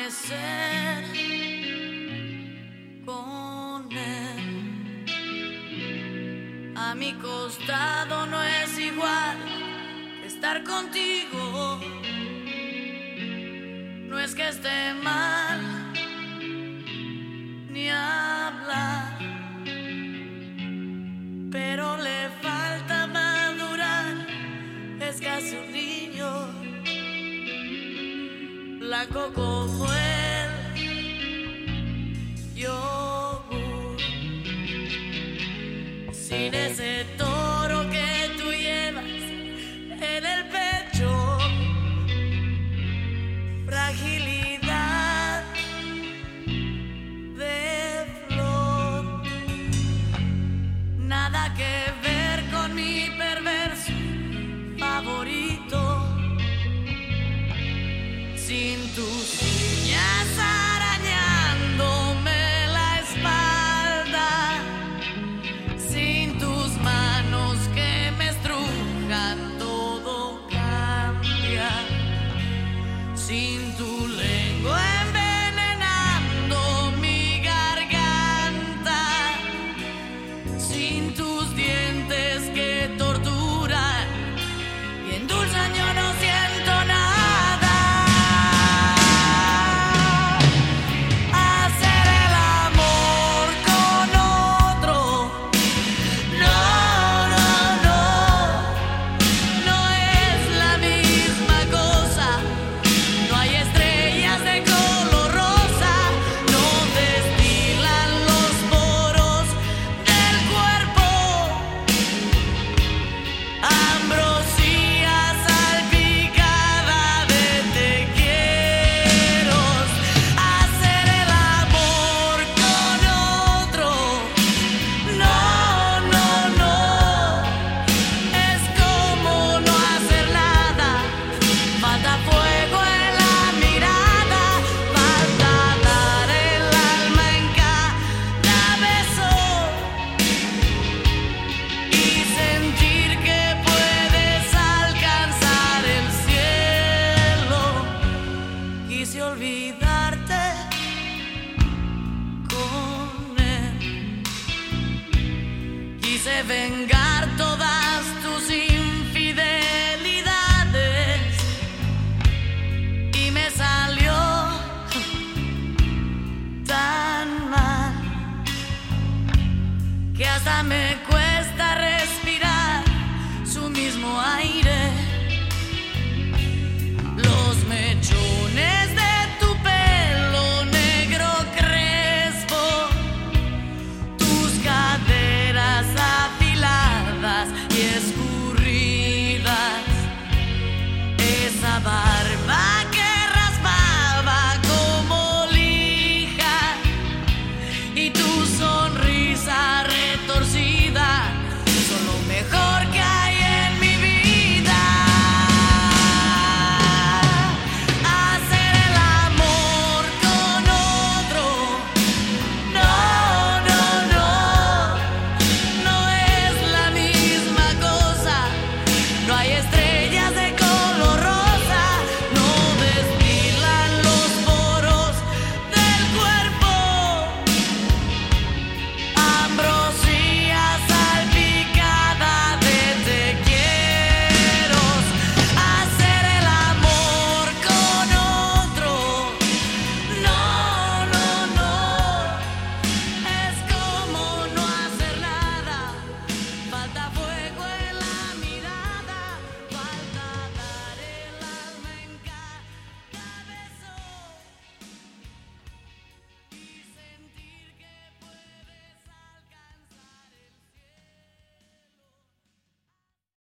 amanecer con él. A mi costado no es igual que estar contigo. No es que esté mal ni hablar, pero le falta madurar. Es casi un niño, blanco como el yogur, sin ese toro que tú llevas en el pecho. Fragilidad de flor, nada que ver con mi perverso favorito. Sin tus uñas arañándome la espalda, sin tus manos que me estrujan, todo cambia. Sin tu lengua envenenando mi garganta, sin tus dientes que torturan y endulzan, yo no siento nada. Quise olvidarte con él, quise vengar.